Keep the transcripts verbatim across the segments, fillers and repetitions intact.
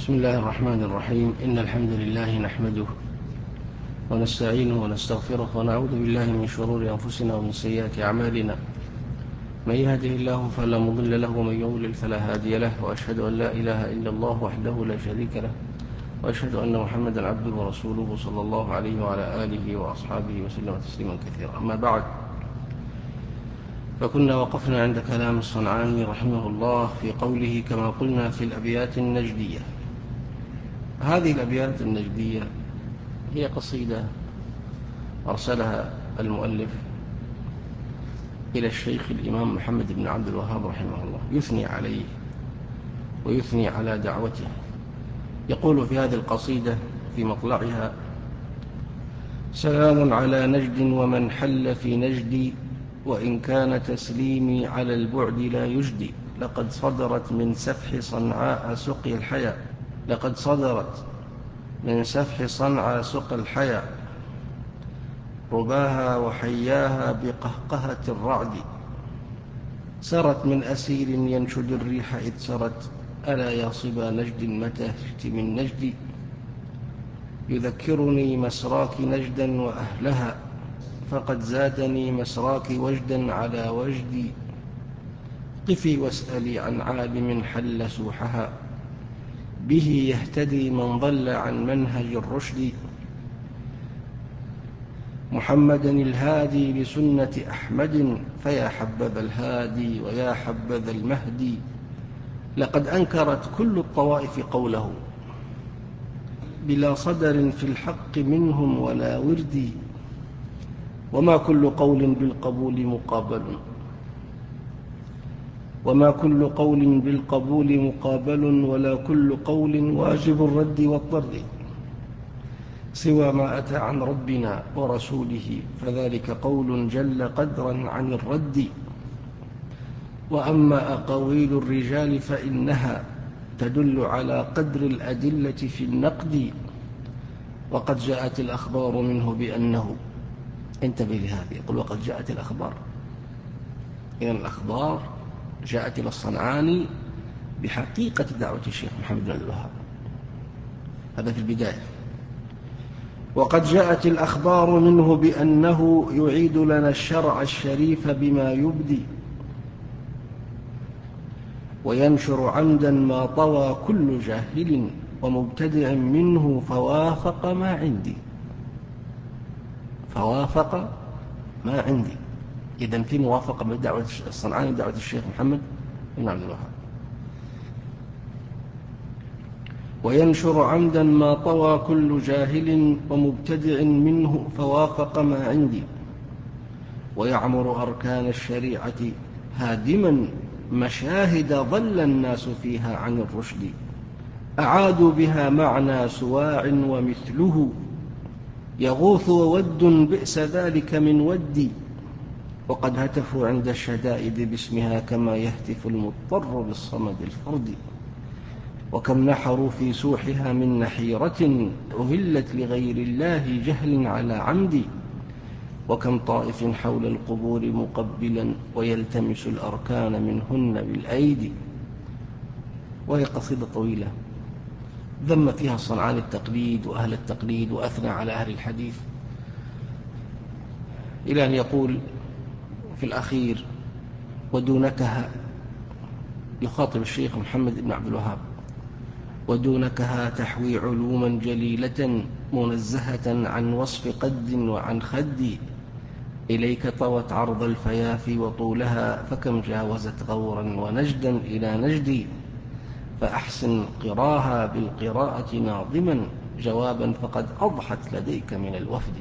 بسم الله الرحمن الرحيم. إن الحمد لله نحمده ونستعينه ونستغفره ونعوذ بالله من شرور أنفسنا ومن سيئات أعمالنا. من يهده الله فلا مضل له ومن يضلل فلا هادي له، وأشهد أن لا إله إلا الله وحده لا شريك له، وأشهد أن محمدا عبده ورسوله صلى الله عليه وعلى آله وأصحابه وسلم تسليما كثيرا. أما بعد، فكنا وقفنا عند كلام الصنعاني رحمه الله في قوله كما قلنا في الأبيات النجدية. هذه الأبيات النجدية هي قصيدة أرسلها المؤلف إلى الشيخ الإمام محمد بن عبد الوهاب رحمه الله، يثني عليه ويثني على دعوته. يقول في هذه القصيدة في مطلعها: سلام على نجد ومن حل في نجدي، وإن كان تسليمي على البعد لا يجدي. لقد صدرت من سفح صنعاء سقي الحيا لقد صدرت من سفح صنعاء سقي الحيا رباها وحياها بقهقهة الرعد. سرت من أسير ينشد الريح إذ سرت، ألا يا صبا نجد متى هجت من نجدي. يذكرني مسراك نجدا وأهلها، فقد زادني مسراك وجدا على وجدي. قفي واسألي عن عالم حل سوحها، به يهتدي من ضل عن منهج الرشد. محمدا الهادي لسنة أحمد، فيا حبذا الهادي ويا حبذا المهدي. لقد أنكرت كل الطوائف قوله، بلا صدر في الحق منهم ولا وردي. وما كل قول بالقبول مقابل وما كل قول بالقبول مقابل ولا كل قول واجب الرد والطرد. سوى ما أتى عن ربنا ورسوله، فذلك قول جل قدرا عن الرد. وأما أقاويل الرجال فإنها تدل على قدر الأدلة في النقد. وقد جاءت الأخبار منه بأنه، انتبه لهذه، يقول وقد جاءت الأخبار. إذن الأخبار جاءت إلى الصنعاني بحقيقة دعوة الشيخ محمد بن عبد الوهاب. هذا في البداية. وقد جاءت الأخبار منه بأنه يعيد لنا الشرع الشريف بما يبدي، وينشر عمدا ما طوى كل جاهل ومبتدع منه فوافق ما عندي. فوافق ما عندي. إذن في موافقة من دعوة الصنعاني دعوة الشيخ محمد بن عبد الوهاب. وينشر عمدا ما طوى كل جاهل ومبتدع منه فوافق ما عندي. ويعمر أركان الشريعة هادما مشاهد ضل الناس فيها عن الرشد. أعادوا بها معنى سواع ومثله، يغوث وود بئس ذلك من ودي. وقد هتفوا عند الشدائد باسمها كما يهتف المضطر بالصمد الفرد. وكم نحروا في سوحها من نحيرة أهلت لغير الله جهل على عمد. وكم طائف حول القبور مقبلا ويلتمس الأركان منهن بالأيدي. وهي قصيدة طويلة ذم فيها الصنعاني التقليد وأهل التقليد، وأثنى على أهل الحديث، إلى أن يقول في الأخير: ودونكها، يخاطب الشيخ محمد بن عبد الوهاب، ودونكها تحوي علوما جليلة منزهة عن وصف قد وعن خد. إليك طوت عرض الفيافي وطولها، فكم جاوزت غورا ونجدا إلى نجدي. فأحسن قراها بالقراءة ناظما جوابا، فقد أضحت لديك من الوفد.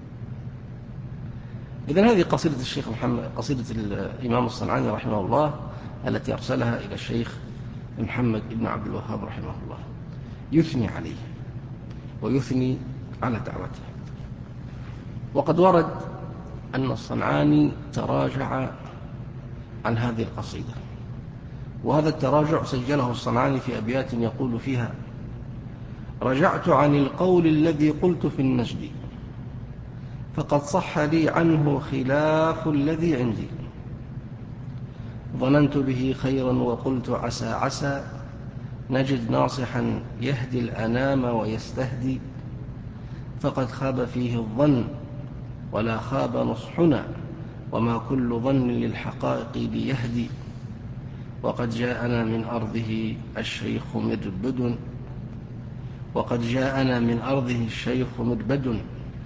إذن هذه قصيدة الشيخ محمد، قصيدة الإمام الصنعاني رحمه الله التي أرسلها إلى الشيخ محمد بن عبد الوهاب رحمه الله، يثني عليه ويثني على دعوته. وقد ورد أن الصنعاني تراجع عن هذه القصيدة، وهذا التراجع سجله الصنعاني في أبيات يقول فيها: رجعت عن القول الذي قلت في النجد، فقد صح لي عنه خلاف الذي عندي. ظننت به خيرا وقلت عسى عسى، نجد ناصحا يهدي الأنام ويستهدي، فقد خاب فيه الظن ولا خاب نصحنا، وما كل ظن للحقائق بيهدي. وقد جاءنا من أرضه الشيخ مربد وقد جاءنا من أرضه الشيخ مربد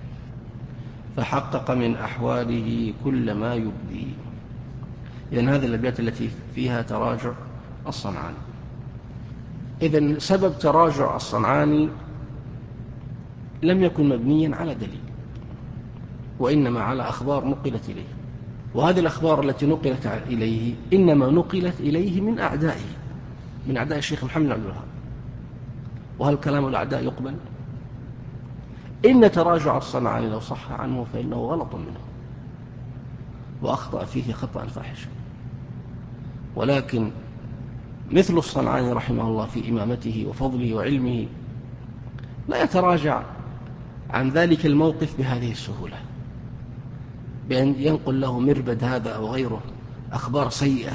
فحقق من أحواله كل ما يبدي. إذن هذه الأبيات التي فيها تراجع الصنعاني. إذن سبب تراجع الصنعاني لم يكن مبنيا على دليل، وإنما على أخبار نقلت إليه، وهذه الأخبار التي نقلت إليه إنما نقلت إليه من أعدائه، من أعداء الشيخ محمد بن عبد الوهاب. وهل كلام الأعداء يقبل؟ إن تراجع الصنعاني لو صح عنه فإنه غلط منه وأخطأ فيه خطأ فاحشا، ولكن مثل الصنعاني رحمه الله في إمامته وفضله وعلمه لا يتراجع عن ذلك الموقف بهذه السهولة، بأن ينقل له مربد هذا أو غيره أخبار سيئة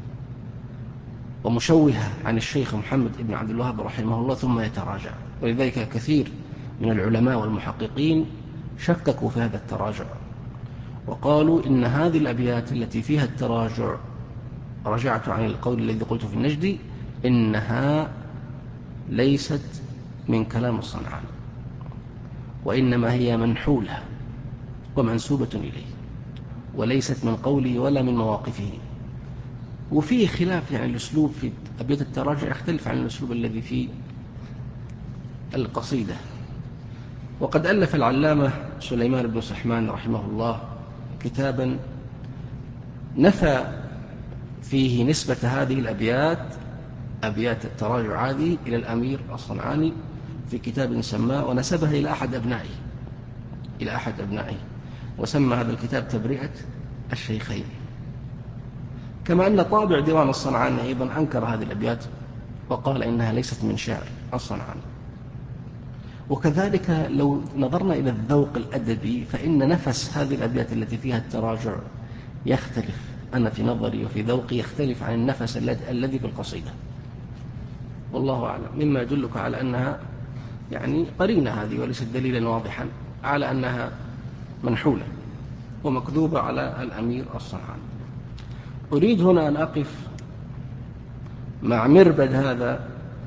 ومشوهة عن الشيخ محمد بن عبد الوهاب رحمه الله ثم يتراجع. ولذلك كثير من العلماء والمحققين شككوا في هذا التراجع، وقالوا إن هذه الأبيات التي فيها التراجع، رجعت عن القول الذي قلت في النجد، إنها ليست من كلام الصنعاني، وإنما هي منحولة ومنسوبة إليه، وليست من قوله ولا من مواقفه. وفيه خلاف، يعني الأسلوب في أبيات التراجع يختلف عن الأسلوب الذي في القصيدة. وقد ألف العلامة سليمان بن سحمان رحمه الله كتابا نفى فيه نسبة هذه الأبيات، أبيات التراجع هذه، إلى الأمير الصنعاني في كتاب سماه، ونسبها إلى أحد أبنائه إلى أحد أبنائه وسمى هذا الكتاب تبرئة الشيخين. كما أن طابع ديوان الصنعاني أيضا أنكر هذه الأبيات وقال إنها ليست من شعر الصنعاني. وكذلك لو نظرنا إلى الذوق الأدبي فإن نفس هذه الأبيات التي فيها التراجع يختلف، أنا في نظري وفي ذوقي يختلف عن النفس الذي في القصيدة، والله أعلم، مما يدلك على أنها يعني قرينة هذه وليست دليلا واضحا على أنها منحولة ومكذوبة على الأمير الصنعاني. أريد هنا أن أقف مع مربد هذا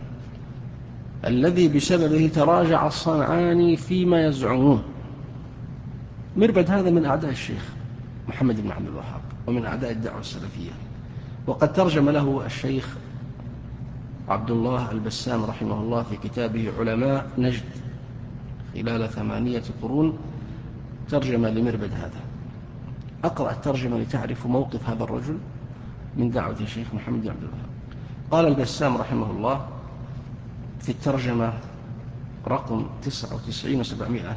الذي بسببه تراجع الصنعاني فيما يزعمون. مربد هذا من أعداء الشيخ محمد بن عبد الوهاب ومن أعداء الدعوة السلفية، وقد ترجم له الشيخ عبد الله البسام رحمه الله في كتابه علماء نجد خلال ثمانية قرون، ترجم لمربد هذا. أقرأ الترجمة لتعرف موقف هذا الرجل من دعوة الشيخ محمد بن عبد الوهاب. قال البسام رحمه الله في الترجمة رقم تسعة وتسعين وسبعمائة،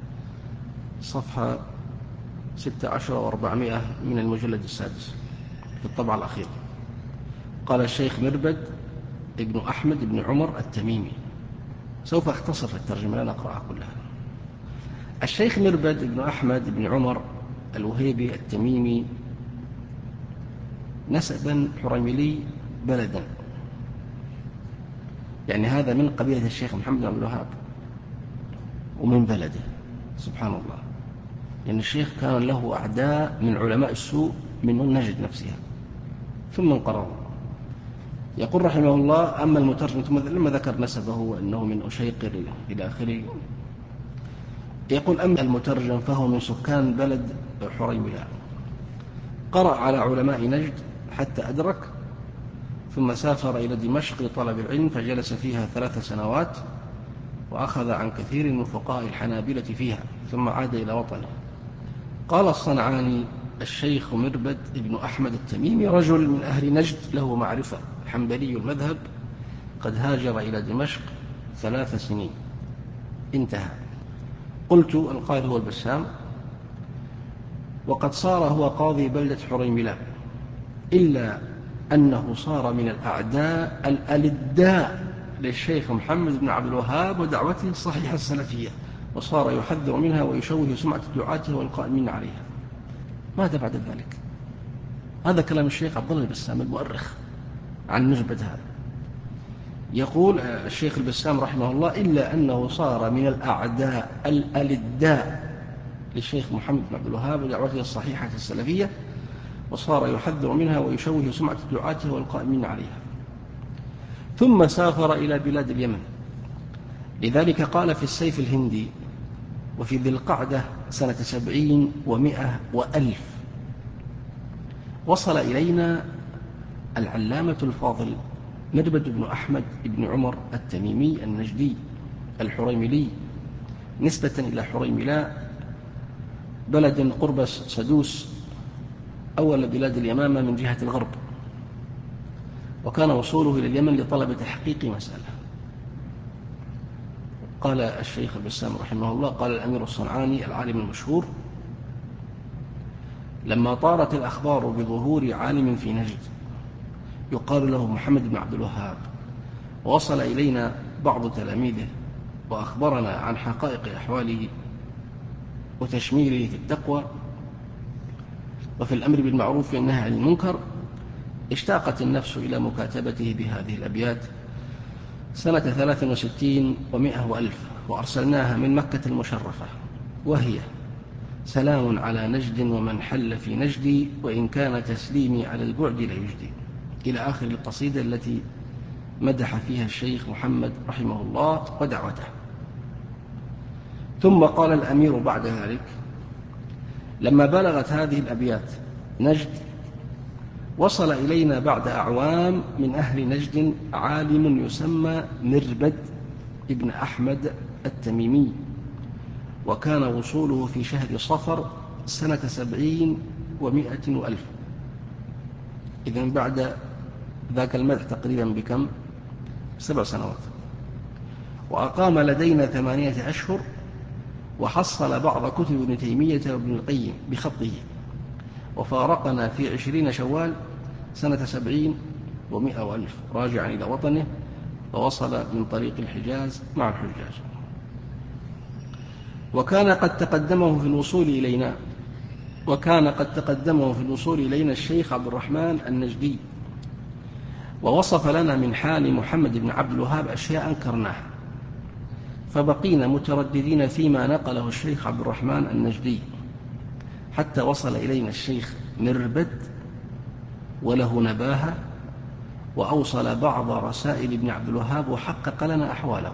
صفحة ستة عشر وأربعمائة من المجلد السادس في الطبعة الأخيرة، قال الشيخ مربد ابن أحمد بن عمر التميمي. سوف أختصر في الترجمة لن أقرأها كلها. الشيخ مربد ابن أحمد بن عمر الوهيبي التميمي نسبا حريملي بلدا، يعني هذا من قبيلة الشيخ محمد بن عبد الوهاب ومن بلده، سبحان الله. يعني الشيخ كان له أعداء من علماء السوء من النجد نفسها ثم انقرضوا. يقول رحمه الله: أما المترجم، لما ذكر نسبه وأنه من أشيقر إلى آخره، يقول: أما المترجم فهو من سكان بلد حريملة، قرأ على علماء نجد حتى أدرك، ثم سافر إلى دمشق لطلب العلم فجلس فيها ثلاث سنوات وأخذ عن كثير من فقهاء الحنابلة فيها، ثم عاد إلى وطنه. قال الصنعاني: الشيخ مربد ابن أحمد التميمي رجل من أهل نجد له معرفة، حنبلي المذهب، قد هاجر إلى دمشق ثلاث سنين. انتهى. قلت: القائل هو البسام، وقد صار هو قاضي بلدة حريملة، إلا أنه صار من الأعداء الألداء للشيخ محمد بن عبد الوهاب ودعوته الصحيحة السلفية، وصار يحذر منها ويشوه سمعة دعاته والقائمين عليها. ماذا بعد ذلك؟ هذا كلام الشيخ عبد الله البسام المؤرخ عن مربد هذا. يقول الشيخ البسام رحمه الله: إلا أنه صار من الأعداء الألداء للشيخ محمد بن عبد الوهاب ودعوته الصحيحة السلفية، وصار يحذر منها ويشوه سمعة دعاته والقائمين عليها. ثم سافر إلى بلاد اليمن، لذلك قال في السيف الهندي: وفي ذي القعدة سنة سبعين ومائة وألف وصل إلينا العلامة الفاضل مربد بن أحمد بن عمر التميمي النجدي الحريملي، نسبة إلى حريملاء، بلد قرب سدوس، أول بلاد اليمامة من جهة الغرب. وكان وصوله إلى اليمن لطلب تحقيق مسألة. قال الشيخ البسام رحمه الله: قال الأمير الصنعاني العالم المشهور: لما طارت الأخبار بظهور عالم في نجد يقال له محمد بن عبد الوهاب، ووصل إلينا بعض تلاميذه وأخبرنا عن حقائق أحواله وتشميره في التقوى وفي الأمر بالمعروف والنهي عن المنكر، اشتاقت النفس إلى مكاتبته بهذه الأبيات سنة ثلاث وستين ومائة وألف، وأرسلناها من مكة المشرفة، وهي: سلام على نجد ومن حل في نجدي، وإن كان تسليمي على البعد ليجدي، إلى آخر القصيدة التي مدح فيها الشيخ محمد رحمه الله ودعوته. ثم قال الأمير بعد ذلك: لما بلغت هذه الأبيات نجد، وصل إلينا بعد أعوام من أهل نجد عالم يسمى مربد ابن أحمد التميمي، وكان وصوله في شهر صفر سنة سبعين ومائة وألف، إذن بعد ذاك المدح تقريبا بكم؟ سبع سنوات. وأقام لدينا ثمانية أشهر، وحصل بعض كتب ابن تيمية وابن القيم بخطه، وفارقنا في عشرين شوال سنة سبعين ومائة وألف راجعا إلى وطنه، ووصل من طريق الحجاز مع الحجاج. وكان قد تقدمه في الوصول إلينا وكان قد تقدمه في الوصول إلينا الشيخ عبد الرحمن النجدي، ووصف لنا من حال محمد بن عبد الوهاب أشياء أنكرناها، فبقينا مترددين فيما نقله الشيخ عبد الرحمن النجدي، حتى وصل إلينا الشيخ مربد وله نباهة، وأوصل بعض رسائل ابن عبد الوهاب وحقق لنا أحواله.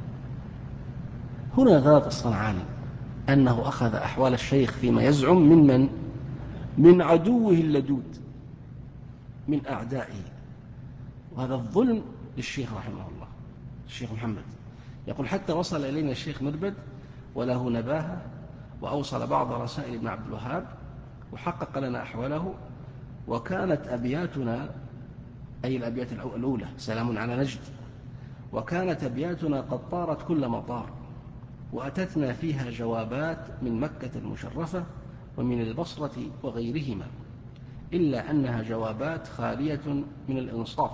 هنا غلط الصنعاني أنه أخذ أحوال الشيخ فيما يزعم من من؟ من عدوه اللدود، من أعدائه، وهذا الظلم للشيخ رحمه الله. الشيخ محمد يقول: حتى وصل إلينا الشيخ مربد وله نباهة، وأوصل بعض رسائل ابن عبد الوهاب وحقق لنا أحواله، وكانت أبياتنا، أي الأبيات الأولى، سلام على نجد، وكانت أبياتنا قد طارت كل مطار، وأتتنا فيها جوابات من مكة المشرفة ومن البصرة وغيرهما، إلا أنها جوابات خالية من الإنصاف.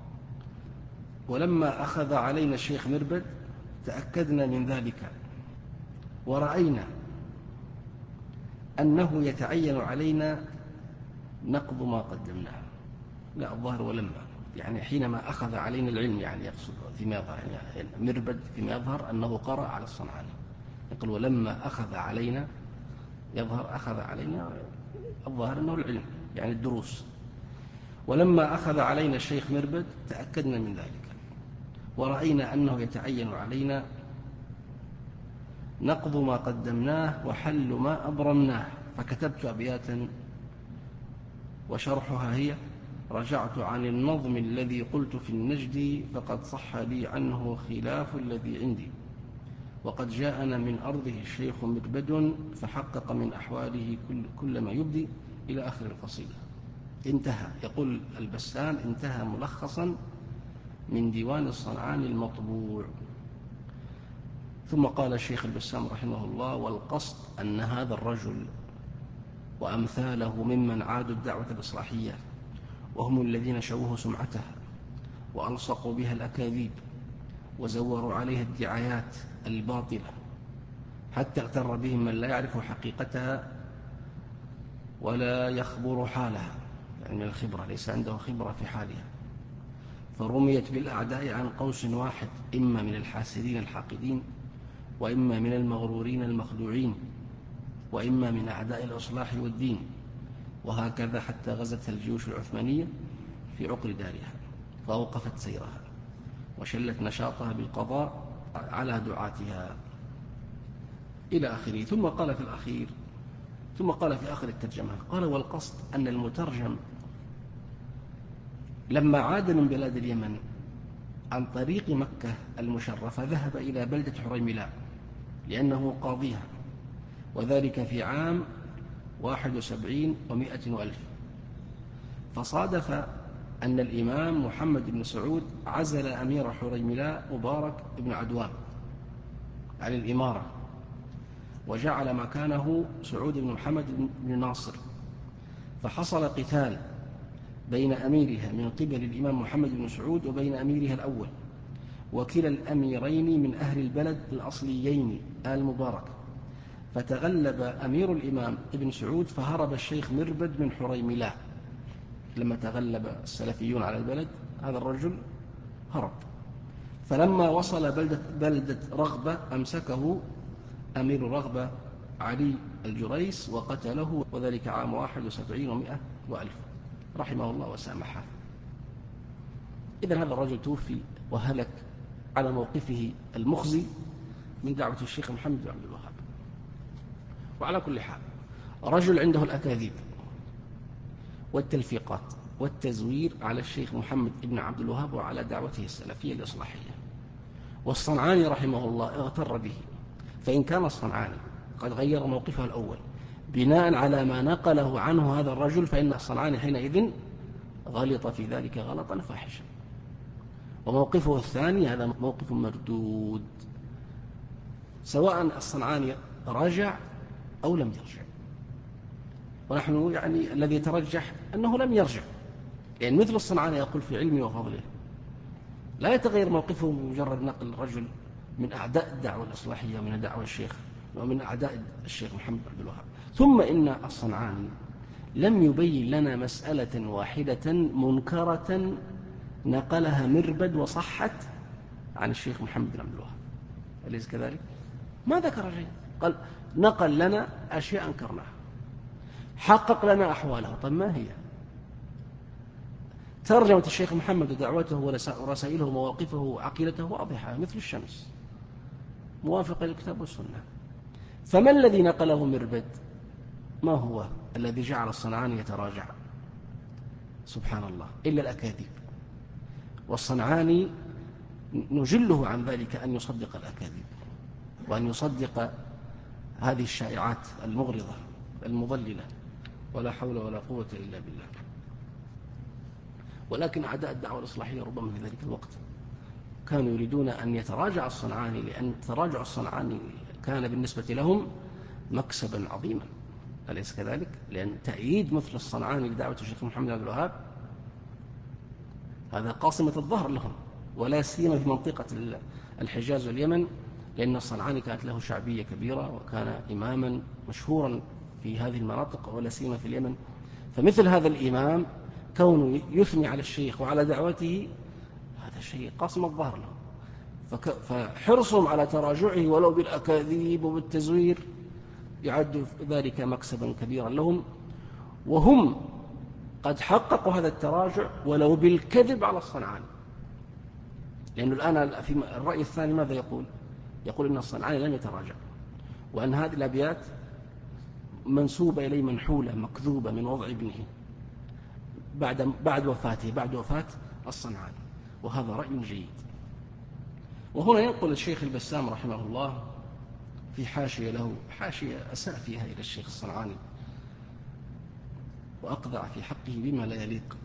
ولما أخذ علينا الشيخ مربد تأكدنا من ذلك، ورأينا أنه يتعين علينا نقض ما قدمناه. لا، الظاهر ولما، يعني حينما أخذ علينا العلم، يعني يقصد فيما يظهر، يعني مربد فيما يظهر أنه قرأ على الصنعاني، يقول: ولما أخذ علينا، يظهر أخذ علينا، الظاهر أنه العلم، يعني الدروس. ولما أخذ علينا الشيخ مربد تأكدنا من ذلك، ورأينا أنه يتعين علينا نقض ما قدمناه وحل ما أبرمناه، فكتبت أبياتا وشرحها هي: رجعت عن النظم الذي قلت في النجد، فقد صح لي عنه خلاف الذي عندي، وقد جاءنا من أرضه الشيخ مربد، فحقق من أحواله كل, كل ما يبدي، إلى آخر القصيدة. انتهى. يقول البسام: انتهى ملخصا من ديوان الصنعاني المطبوع. ثم قال الشيخ البسام رحمه الله: والقصد أن هذا الرجل وأمثاله ممن عادوا الدعوة الإصلاحية، وهم الذين شوهوا سمعتها وألصقوا بها الأكاذيب وزوروا عليها الدعايات الباطلة، حتى اغتر بهم من لا يعرف حقيقتها ولا يخبر حالها، يعني من الخبرة، ليس عنده خبرة في حالها، فرميت بالأعداء عن قوس واحد، إما من الحاسدين الحاقدين، وإما من المغرورين المخدوعين، وإما من أعداء الإصلاح والدين، وهكذا حتى غزت الجيوش العثمانية في عقر دارها فأوقفت سيرها وشلت نشاطها بالقضاء على دعاتها إلى آخره. ثم قال في الأخير ثم قال في آخر الترجمة، قال: والقصد أن المترجم لما عاد من بلاد اليمن عن طريق مكة المشرفة ذهب إلى بلدة حريملاء لأنه قاضيها، وذلك في عام واحد وسبعين ومائة وألف. فصادف أن الإمام محمد بن سعود عزل أمير حريملاء مبارك بن عدوان عن الإمارة، وجعل مكانه سعود بن محمد بن ناصر، فحصل قتال بين أميرها من قبل الإمام محمد بن سعود وبين أميرها الأول، وكلا الأميرين من أهل البلد الأصليين آل مبارك. فتغلب أمير الإمام ابن سعود فهرب الشيخ مربد من حريملاء. لما تغلب السلفيون على البلد هذا الرجل هرب، فلما وصل بلدة, بلدة رغبة أمسكه أمير رغبة علي الجريس وقتله، وذلك عام واحد وسبعين ومائة وألف، رحمه الله وسامحه. إذن هذا الرجل توفي وهلك على موقفه المخزي من دعوة الشيخ محمد بن عبد الوهاب. وعلى كل حال، رجل عنده الأكاذيب والتلفيقات والتزوير على الشيخ محمد بن عبد الوهاب وعلى دعوته السلفية الإصلاحية، والصنعاني رحمه الله اغتر به. فإن كان الصنعاني قد غير موقفه الأول بناء على ما نقله عنه هذا الرجل، فإن الصنعاني حينئذ غلط في ذلك غلطا فاحشا، وموقفه الثاني هذا موقف مردود، سواء الصنعاني رجع أو لم يرجع. ونحن يعني الذي يترجح أنه لم يرجع، لأن يعني مثل الصنعاني يقول في علمه وفضله لا يتغير موقفه بمجرد نقل رجل من أعداء الدعوة الإصلاحية ومن دعوة الشيخ ومن أعداء الشيخ محمد بن عبد الوهاب. ثم إن الصنعاني لم يبين لنا مسألة واحدة منكرة نقلها مربد وصحت عن الشيخ محمد بن عبد الوهاب، أليس كذلك؟ ما ذكر شيء، قال نقل لنا أشياء أنكرناها، حقق لنا أحواله. طيب ما هي؟ ترجمة الشيخ محمد ودعوته ورسائله ومواقفه وعقيدته واضحة مثل الشمس، موافقة للكتاب والسنة. فما الذي نقله مربد؟ ما هو الذي جعل الصنعاني يتراجع؟ سبحان الله، إلا الأكاذيب. والصنعاني نجله عن ذلك أن يصدق الأكاذيب وأن يصدق هذه الشائعات المغرضة المضللة، ولا حول ولا قوة إلا بالله. ولكن أعداء الدعوة الإصلاحية ربما في ذلك الوقت كانوا يريدون أن يتراجع الصنعاني، لأن تراجع الصنعاني كان بالنسبة لهم مكسبا عظيما، أليس كذلك؟ لأن تأييد مثل الصنعاني لدعوة الشيخ محمد بن عبد الوهاب هذا قاصمة الظهر لهم، ولا سيما في منطقة الحجاز واليمن، لأن الصنعاني كانت له شعبية كبيرة وكان إماما مشهورا في هذه المناطق ولا سيما في اليمن. فمثل هذا الإمام كونه يثني على الشيخ وعلى دعوته هذا شيء قاصم الظهر له، فحرصهم على تراجعه ولو بالأكاذيب وبالتزوير يعد ذلك مكسبا كبيرا لهم، وهم قد حققوا هذا التراجع ولو بالكذب على الصنعاني. لأنه الآن في الرأي الثاني ماذا يقول؟ يقول إن الصنعاني لم يتراجع، وأن هذه الأبيات منسوبة إليه منحولة مكذوبة من وضع ابنه بعد بعد وفاته بعد وفاة الصنعاني، وهذا رأي جيد. وهنا ينقل الشيخ البسام رحمه الله في حاشية له، حاشية أساء فيها إلى الشيخ الصنعاني وأقضع في حقه بما لا يليق،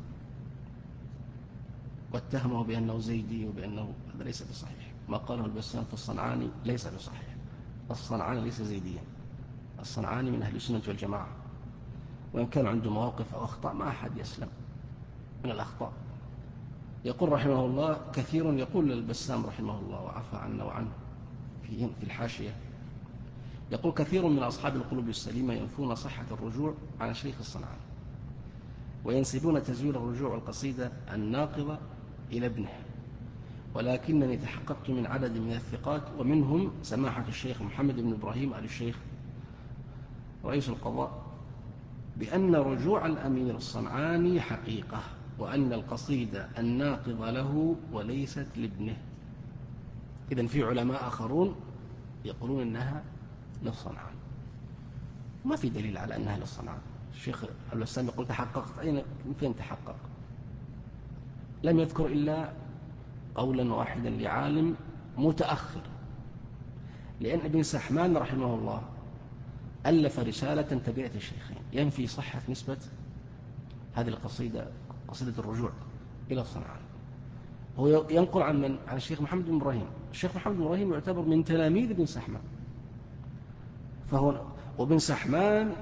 واتهمه بأنه زيدي وبأنه هذا ليس بصحيح. ما قاله البسام في الصنعاني ليس بصحيح، الصنعاني ليس زيديا، الصنعاني من أهل السنة والجماعة، وإن كان عنده مواقف أو أخطاء ما أحد يسلم من الأخطاء. يقول رحمه الله كثير، يقول البسام رحمه الله وعفى عنا وعنه في الحاشية، يقول كثير من أصحاب القلوب السليمة ينفون صحة الرجوع عن شيخ الصنعاني، وينسبون تزوير الرجوع والقصيدة الناقضة إلى ابنه، ولكنني تحققت من عدد من الثقات ومنهم سماحة الشيخ محمد بن إبراهيم آل الشيخ رئيس القضاء بأن رجوع الأمير الصنعاني حقيقة، وأن القصيدة الناقضة له وليست لابنه. إذن في علماء آخرون يقولون أنها للصنعاني، ما في دليل على أنها للصنعاني. الشيخ البسام يقول تحققت، أين فين تحقق؟ لم يذكر إلا قولا واحدا لعالم متأخر، لأن ابن سحمان رحمه الله ألف رسالة تبعة الشيخين ينفي صحة نسبة هذه القصيدة، قصيدة الرجوع، إلى الصنعاني. هو ينقل عن من؟ عن الشيخ محمد بن إبراهيم. الشيخ محمد بن إبراهيم يعتبر من تلاميذ ابن سحمان، فهو وابن سحمان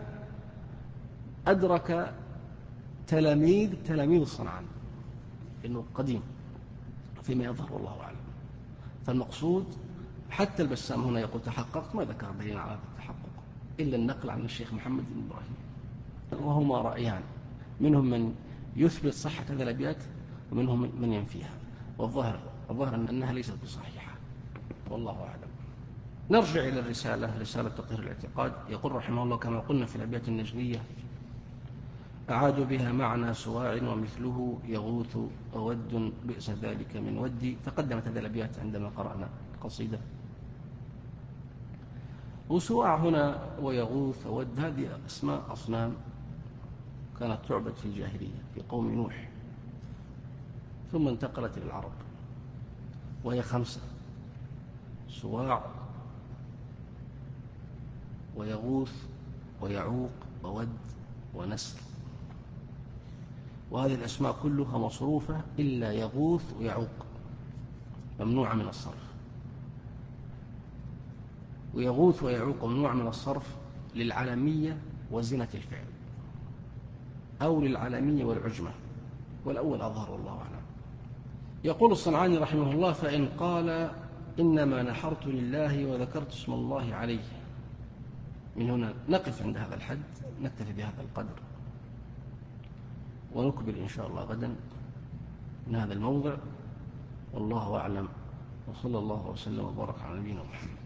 أدرك تلاميذ تلاميذ الصنعاني، إنه قديم فيما يظهر والله أعلم. فالمقصود حتى البسام هنا يقول تحققت، ما ذكر دليل على هذا التحقق إلا النقل عن الشيخ محمد بن إبراهيم، وهما رأيان، منهم من يثبت صحة هذه الأبيات ومنهم من ينفيها، والظاهر الظاهر أنها ليست بصحيحة والله أعلم. نرجع إلى الرسالة، رسالة تطهير الاعتقاد. يقول رحمه الله كما قلنا في الأبيات النجدية: أعادوا بها معنى سواع ومثله يغوث وود بئس ذلك من ودي. تقدمت هذه الأبيات عندما قرأنا القصيدة. وسواع هنا ويغوث وود هذه أسماء أصنام كانت تعبد في الجاهلية في قوم نوح، ثم انتقلت إلى العرب، وهي خمسة: سواع ويغوث ويعوق وود ونسر. وهذه الأسماء كلها مصروفة إلا يغوث ويعوق، ممنوعة من الصرف. ويغوث ويعوق ممنوع من الصرف للعلمية وزنة الفعل، أو للعلمية والعجمة، والأول أظهر والله أعلم. يقول الصنعاني رحمه الله: فإن قال إنما نحرت لله وذكرت اسم الله عليه. من هنا نقف عند هذا الحد، نكتفي بهذا القدر، ونكبر إن شاء الله غدا من هذا الموضع، والله أعلم، وصلى الله وسلم وبارك على نبينا محمد.